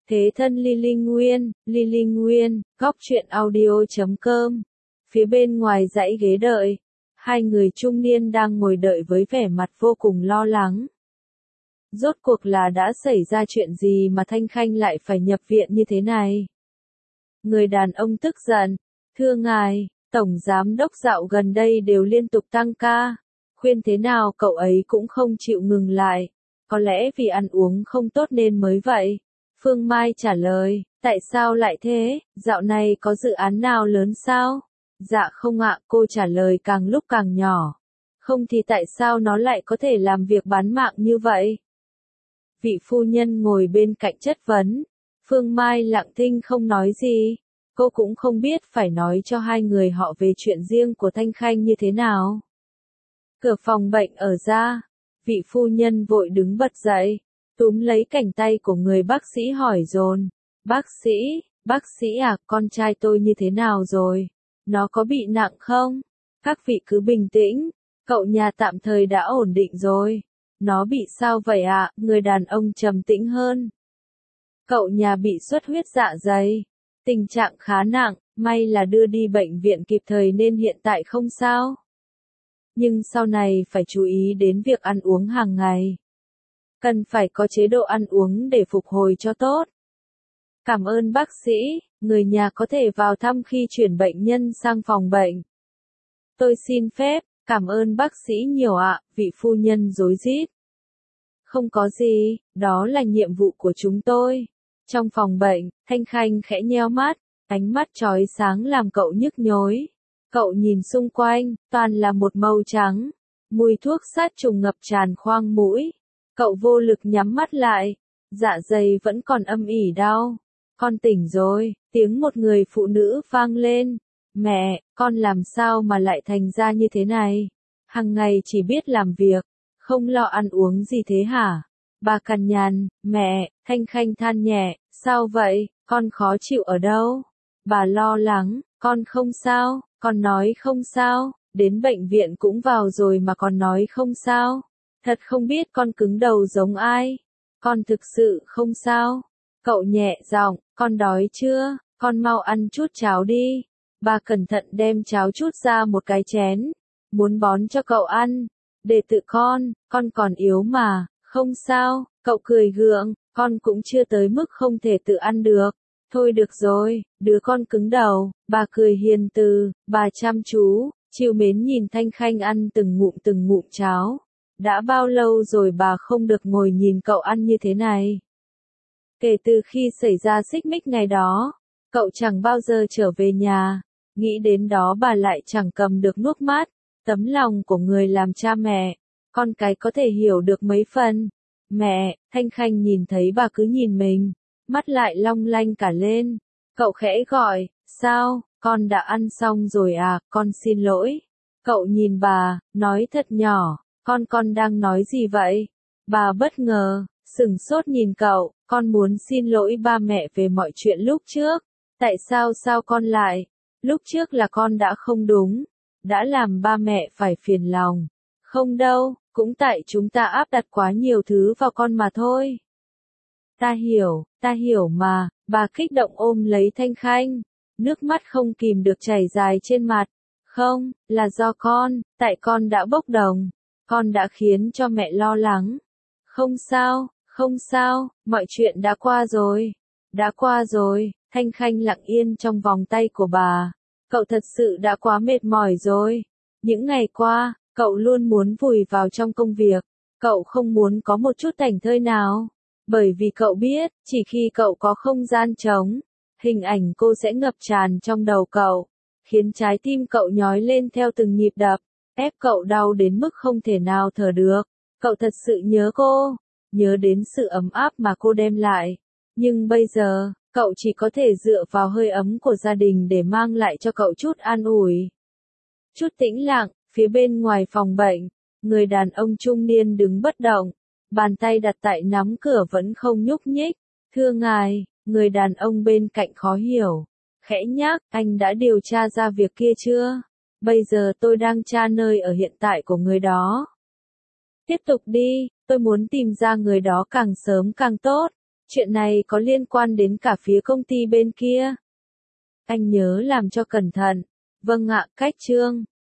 Thế thân Lily Nguyên, góc truyện audio.com. Phía bên ngoài dãy ghế đợi, hai người trung niên đang ngồi đợi với vẻ mặt vô cùng lo lắng. Rốt cuộc là đã xảy ra chuyện gì mà Thanh Khanh lại phải nhập viện như thế này? Người đàn ông tức giận, thưa ngài, Tổng Giám đốc dạo gần đây đều liên tục tăng ca, khuyên thế nào cậu ấy cũng không chịu ngừng lại, có lẽ vì ăn uống không tốt nên mới vậy. Phương Mai trả lời, tại sao lại thế, dạo này có dự án nào lớn sao? Dạ không ạ, cô trả lời càng lúc càng nhỏ. Không thì tại sao nó lại có thể làm việc bán mạng như vậy? Vị phu nhân ngồi bên cạnh chất vấn. Phương Mai lặng thinh không nói gì. Cô cũng không biết phải nói cho hai người họ về chuyện riêng của Thanh Khanh như thế nào. Cửa phòng bệnh ở ra. Vị phu nhân vội đứng bật dậy, túm lấy cánh tay của người bác sĩ hỏi dồn. Bác sĩ à, con trai tôi như thế nào rồi? Nó có bị nặng không? Các vị cứ bình tĩnh, cậu nhà tạm thời đã ổn định rồi. Nó bị sao vậy ạ? Người đàn ông trầm tĩnh hơn. Cậu nhà bị xuất huyết dạ dày. Tình trạng khá nặng, may là đưa đi bệnh viện kịp thời nên hiện tại không sao. Nhưng sau này phải chú ý đến việc ăn uống hàng ngày. Cần phải có chế độ ăn uống để phục hồi cho tốt. Cảm ơn bác sĩ, người nhà có thể vào thăm khi chuyển bệnh nhân sang phòng bệnh. Tôi xin phép, cảm ơn bác sĩ nhiều ạ, vị phu nhân rối rít. Không có gì, đó là nhiệm vụ của chúng tôi. Trong phòng bệnh, Thanh Khanh khẽ nheo mắt, ánh mắt chói sáng làm cậu nhức nhối. Cậu nhìn xung quanh, toàn là một màu trắng. Mùi thuốc sát trùng ngập tràn khoang mũi. Cậu vô lực nhắm mắt lại. Dạ dày vẫn còn âm ỉ đau. Con tỉnh rồi, tiếng một người phụ nữ vang lên. Mẹ, con làm sao mà lại thành ra như thế này? Hằng ngày chỉ biết làm việc, không lo ăn uống gì thế hả? Bà cằn nhằn, mẹ, Thanh Khanh than nhẹ, sao vậy, con khó chịu ở đâu? Bà lo lắng, con không sao, con nói không sao, đến bệnh viện cũng vào rồi mà con nói không sao. Thật không biết con cứng đầu giống ai. Con thực sự không sao. Cậu nhẹ giọng, con đói chưa, con mau ăn chút cháo đi. Bà cẩn thận đem cháo chút ra một cái chén, muốn bón cho cậu ăn, để tự con còn yếu mà, không sao, cậu cười gượng, con cũng chưa tới mức không thể tự ăn được. Thôi được rồi, đứa con cứng đầu, bà cười hiền từ, bà chăm chú, trìu mến nhìn Thanh Khanh ăn từng ngụm cháo. Đã bao lâu rồi bà không được ngồi nhìn cậu ăn như thế này? Kể từ khi xảy ra xích mích ngày đó, cậu chẳng bao giờ trở về nhà. Nghĩ đến đó bà lại chẳng cầm được nước mắt. Tấm lòng của người làm cha mẹ, con cái có thể hiểu được mấy phần. Mẹ, Thanh Khanh nhìn thấy bà cứ nhìn mình, mắt lại long lanh cả lên. Cậu khẽ gọi, sao, con đã ăn xong rồi à, con xin lỗi. Cậu nhìn bà, nói thật nhỏ, con đang nói gì vậy? Bà bất ngờ, sửng sốt nhìn cậu, con muốn xin lỗi ba mẹ về mọi chuyện lúc trước. Tại sao con lại? Lúc trước là con đã không đúng, đã làm ba mẹ phải phiền lòng. Không đâu, cũng tại chúng ta áp đặt quá nhiều thứ vào con mà thôi. Ta hiểu mà, bà kích động ôm lấy Thanh Khanh, nước mắt không kìm được chảy dài trên mặt. Không, là do con, tại con đã bốc đồng, con đã khiến cho mẹ lo lắng. Không sao, mọi chuyện đã qua rồi, Thanh Khanh lặng yên trong vòng tay của bà. Cậu thật sự đã quá mệt mỏi rồi. Những ngày qua, cậu luôn muốn vùi vào trong công việc. Cậu không muốn có một chút thảnh thơi nào. Bởi vì cậu biết, chỉ khi cậu có không gian trống, hình ảnh cô sẽ ngập tràn trong đầu cậu, khiến trái tim cậu nhói lên theo từng nhịp đập, ép cậu đau đến mức không thể nào thở được. Cậu thật sự nhớ cô, nhớ đến sự ấm áp mà cô đem lại. Nhưng bây giờ, cậu chỉ có thể dựa vào hơi ấm của gia đình để mang lại cho cậu chút an ủi. Chút tĩnh lặng, phía bên ngoài phòng bệnh, người đàn ông trung niên đứng bất động, bàn tay đặt tại nắm cửa vẫn không nhúc nhích. Thưa ngài, người đàn ông bên cạnh khó hiểu, khẽ nhắc, anh đã điều tra ra việc kia chưa? Bây giờ tôi đang tra nơi ở hiện tại của người đó. Tiếp tục đi, tôi muốn tìm ra người đó càng sớm càng tốt. Chuyện này có liên quan đến cả phía công ty bên kia. Anh nhớ làm cho cẩn thận. Vâng ạ, Cách Trương.